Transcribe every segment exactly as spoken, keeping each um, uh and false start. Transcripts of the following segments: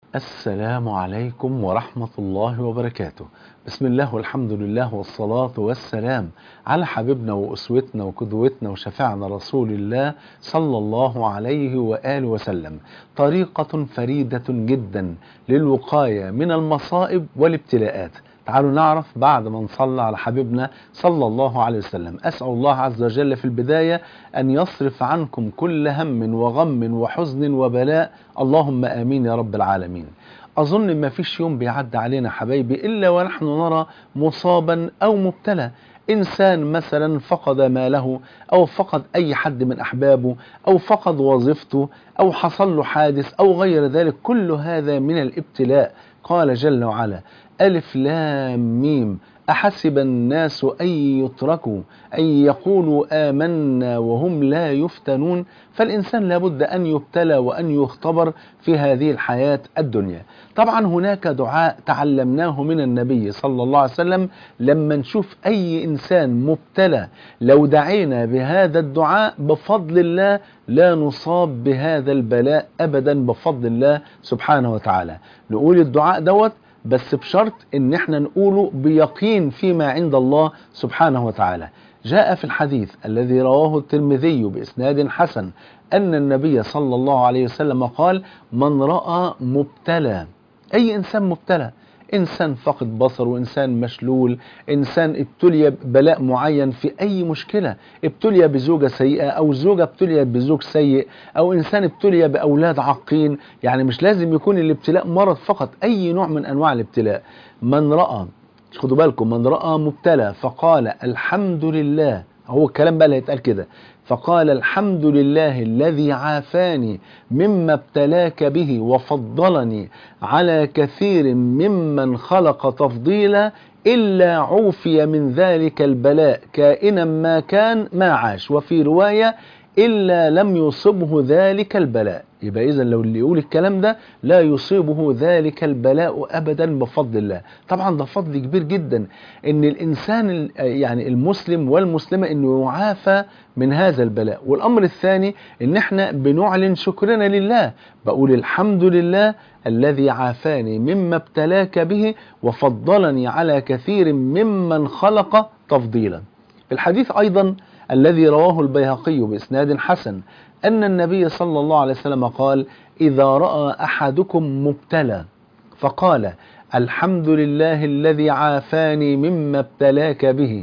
السلام عليكم ورحمة الله وبركاته. بسم الله والحمد لله والصلاة والسلام على حبيبنا وأسوتنا وقدوتنا وشفيعنا رسول الله صلى الله عليه وآله وسلم. طريقة فريدة جدا للوقاية من المصائب والابتلاءات. تعالوا نعرف بعد ما نصلى على حبيبنا صلى الله عليه وسلم. أسأل الله عز وجل في البداية أن يصرف عنكم كل هم وغم وحزن وبلاء، اللهم آمين يا رب العالمين. أظن ما فيش يوم بيعدي علينا حبايبي إلا ونحن نرى مصابا أو مبتلى. إنسان مثلا فقد ماله، أو فقد أي حد من أحبابه، أو فقد وظيفته، أو حصل له حادث أو غير ذلك. كل هذا من الابتلاء. قال جل وعلا: ألف لام ميم أحسب الناس أن يتركوا أن يقولوا آمنا وهم لا يفتنون. فالإنسان لابد أن يبتلى وأن يختبر في هذه الحياة الدنيا. طبعا هناك دعاء تعلمناه من النبي صلى الله عليه وسلم. لما نشوف أي إنسان مبتلى لو دعينا بهذا الدعاء بفضل الله لا نصاب بهذا البلاء أبدا بفضل الله سبحانه وتعالى. نقول الدعاء دوت بس بشرط ان احنا نقوله بيقين فيما عند الله سبحانه وتعالى. جاء في الحديث الذي رواه الترمذي بإسناد حسن أن النبي صلى الله عليه وسلم قال: من رأى مبتلى، أي إنسان مبتلى، إنسان فقد بصر، وإنسان مشلول، إنسان ابتلي ببلاء معين في أي مشكلة، ابتلي بزوجة سيئة، أو زوجة ابتليت بزوج سيء، أو إنسان ابتلي بأولاد عاقين. يعني مش لازم يكون الابتلاء مرض فقط، أي نوع من أنواع الابتلاء. من رأى، خدوا بالكم، من رأى مبتلى فقال الحمد لله، هو الكلام بقى اللي هيتقال كده، فقال الحمد لله الذي عافاني مما ابتلاك به وفضلني على كثير ممن خلق تفضيلا، إلا عوفي من ذلك البلاء كائنا ما كان ما عاش. وفي رواية: إلا لم يصبه ذلك البلاء. يبقى إذن لو اللي يقول الكلام ده لا يصيبه ذلك البلاء أبدا بفضل الله. طبعا ده فضل كبير جدا إن الإنسان يعني المسلم والمسلمة إنه يعافى من هذا البلاء. والأمر الثاني إن احنا بنعلن شكرنا لله، بقول الحمد لله الذي عافاني مما ابتلاك به وفضلني على كثير ممن خلق تفضيلا. في الحديث أيضا الذي رواه البيهقي بإسناد حسن أن النبي صلى الله عليه وسلم قال: إذا رأى أحدكم مبتلى فقال الحمد لله الذي عافاني مما ابتلاك به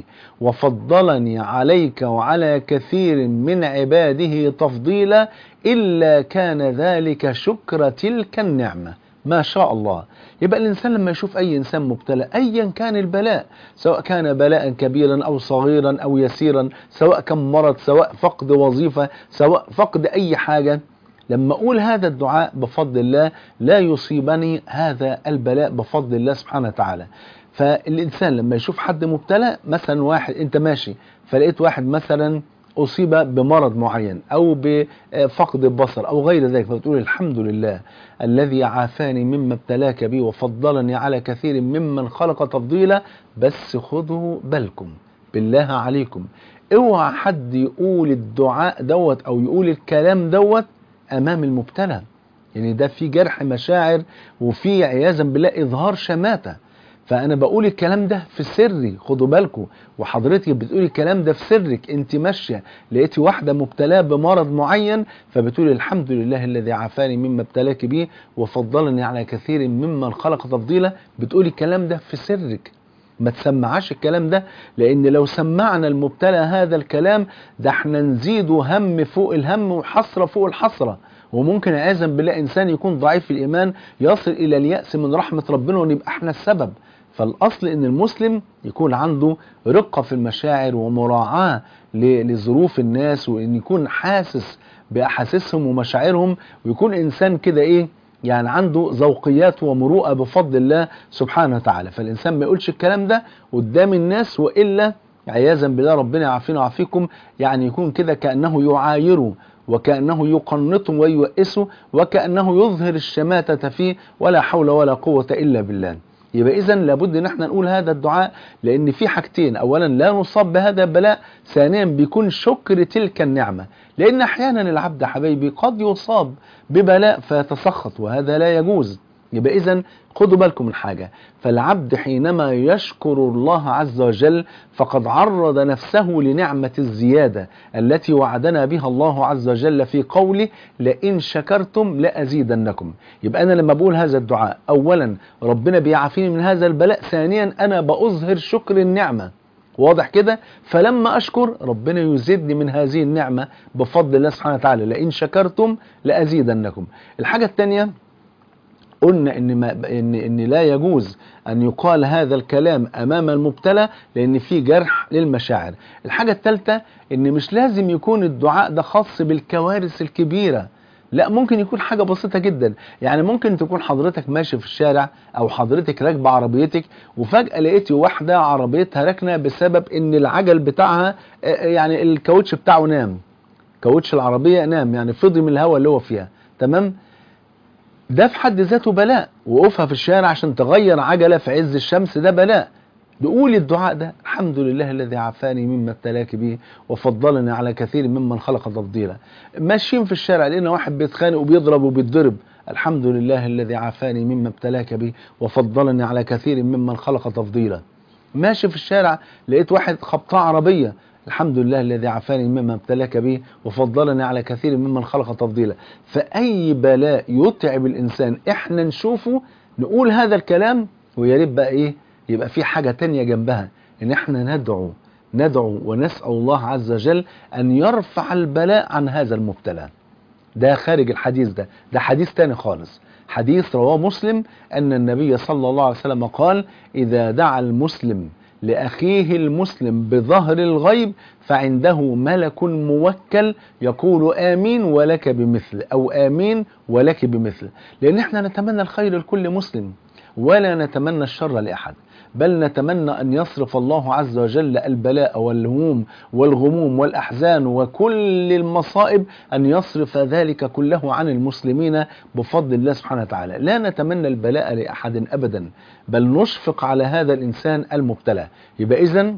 وفضلني عليك وعلى كثير من عباده تفضيلا، إلا كان ذلك شكر تلك النعمة. ما شاء الله. يبقى الإنسان لما يشوف أي إنسان مبتلى أيا كان البلاء، سواء كان بلاء كبيرا أو صغيرا أو يسيرا، سواء كان مرض، سواء فقد وظيفة، سواء فقد أي حاجة، لما أقول هذا الدعاء بفضل الله لا يصيبني هذا البلاء بفضل الله سبحانه وتعالى. فالإنسان لما يشوف حد مبتلى، مثلا واحد أنت ماشي فلقيت واحد مثلا أصيب بمرض معين أو بفقد البصر أو غير ذلك، فتقول الحمد لله الذي عافاني مما ابتلاك به وفضلني على كثير ممن خلق تفضيلا. بس خذوا بالكم بالله عليكم، اوعى حد يقول الدعاء دوت أو يقول الكلام دوت أمام المبتلى، يعني ده في جرح مشاعر وفي عياذا بالله إظهار شماتة. فأنا بقول الكلام ده في سري، خدوا بالكم، وحضرتك بتقول الكلام ده في سرك. أنت ماشية لقيتي واحدة مبتلاة بمرض معين فبتقول الحمد لله الذي عافاني مما ابتلاك به وفضلني على كثير ممن خلق تفضيلا. بتقولي الكلام ده في سرك، ما تسمعاش الكلام ده، لأن لو سمعنا المبتلى هذا الكلام ده احنا نزيد هم فوق الهم وحسرة فوق الحسرة. وممكن عياذا بالله إنسان يكون ضعيف في الإيمان يصل إلى اليأس من رحمة ربنا ونبقى احنا السبب. فالأصل إن المسلم يكون عنده رقة في المشاعر ومراعاة لظروف الناس، وإن يكون حاسس بأحاسيسهم ومشاعرهم، ويكون إنسان كده إيه يعني عنده ذوقيات ومروءة بفضل الله سبحانه وتعالى. فالإنسان ما يقولش الكلام ده قدام الناس، وإلا عياذا بالله ربنا يعافينا ويعافيكم يعني يكون كده كأنه يعايره وكأنه يقنطه ويوئسه وكأنه يظهر الشماتة فيه، ولا حول ولا قوة إلا بالله. يبقى إذن لابد ان احنا نقول هذا الدعاء، لأن في حاجتين: أولا لا نصاب بهذا البلاء، ثانيا بيكون شكر تلك النعمة. لأن أحيانا العبد حبايبي قد يصاب ببلاء فيتسخط، وهذا لا يجوز. يبقى إذن خدوا بالكم من حاجة، فالعبد حينما يشكر الله عز وجل فقد عرض نفسه لنعمة الزيادة التي وعدنا بها الله عز وجل في قوله لئن شكرتم لأزيدنكم. يبقى أنا لما بقول هذا الدعاء أولا ربنا بيعافيني من هذا البلاء، ثانيا أنا بأظهر شكر النعمة، واضح كده؟ فلما أشكر ربنا يزيدني من هذه النعمة بفضل الله سبحانه وتعالى، لئن شكرتم لأزيدنكم. الحاجة الثانية قلنا إن, ما إن, إن لا يجوز أن يقال هذا الكلام أمام المبتلى لأن في جرح للمشاعر. الحاجة الثالثة إن مش لازم يكون الدعاء ده خاص بالكوارث الكبيرة، لا، ممكن يكون حاجة بسيطة جدا. يعني ممكن تكون حضرتك ماشي في الشارع أو حضرتك راكبة عربيتك وفجأة لقيتي واحدة عربيتها راكنة بسبب إن العجل بتاعها يعني الكاوتش بتاعه نام، كاوتش العربية نام، يعني فضي من الهواء اللي هو فيها، تمام؟ ده في حد ذاته بلاء، وقوفها في الشارع عشان تغير عجلة في عز الشمس ده بلاء. نقول الدعاء ده الحمد لله الذي عافاني مما ابتلاك به وفضلني على كثير ممن خلق تفضيلا. ماشيين في الشارع لقينا واحد بيتخانق وبيضرب وبيتضرب، الحمد لله الذي عافاني مما ابتلاك به وفضلني على كثير ممن خلق تفضيلا. ماشي في الشارع لقيت واحد خبطاه عربية، الحمد لله الذي عافاني مما ابتلاك به وفضلني على كثير ممن خلق تفضيلا. فأي بلاء يتعب الإنسان احنا نشوفه نقول هذا الكلام، ويا ريت بقى ايه يبقى في حاجة تانية جنبها، ان احنا ندعو ندعو ونسأل الله عز وجل ان يرفع البلاء عن هذا المبتلى. ده خارج الحديث، ده ده حديث تاني خالص، حديث رواه مسلم أن النبي صلى الله عليه وسلم قال إذا دعا المسلم لأخيه المسلم بظهر الغيب فعنده ملك موكل يقول آمين ولك بمثل، أو آمين ولك بمثل. لأن احنا نتمنى الخير لكل مسلم ولا نتمنى الشر لأحد، بل نتمنى أن يصرف الله عز وجل البلاء والهموم والغموم والأحزان وكل المصائب، أن يصرف ذلك كله عن المسلمين بفضل الله سبحانه وتعالى. لا نتمنى البلاء لأحد أبدا، بل نشفق على هذا الإنسان المبتلى. يبقى إذن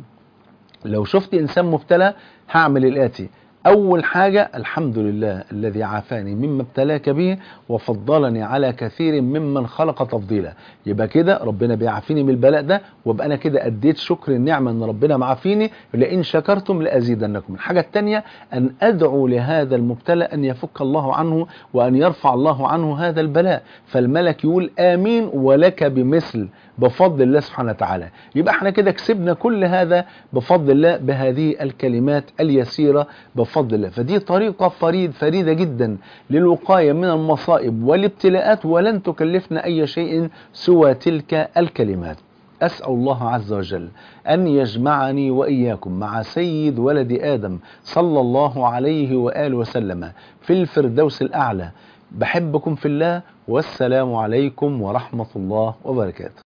لو شفت إنسان مبتلى هعمل الآتي: أول حاجة الحمد لله الذي عافاني مما ابتلاك به وفضلني على كثير ممن خلق تفضيلا. يبقى كده ربنا بيعافيني من البلاء ده، وابقى أنا كده أديت شكر النعمة أن ربنا معافيني، لئن شكرتم لأزيدنكم. الحاجة الثانية أن أدعو لهذا المبتلى أن يفك الله عنه وأن يرفع الله عنه هذا البلاء، فالملك يقول آمين ولك بمثل بفضل الله سبحانه وتعالى. يبقى احنا كده كسبنا كل هذا بفضل الله بهذه الكلمات اليسيرة بفضل الله. فدي طريقة فريد فريدة جدا للوقاية من المصائب والابتلاءات، ولن تكلفنا أي شيء سوى تلك الكلمات. أسأل الله عز وجل أن يجمعني وإياكم مع سيد ولد آدم صلى الله عليه وآله وسلم في الفردوس الأعلى. بحبكم في الله، والسلام عليكم ورحمة الله وبركاته.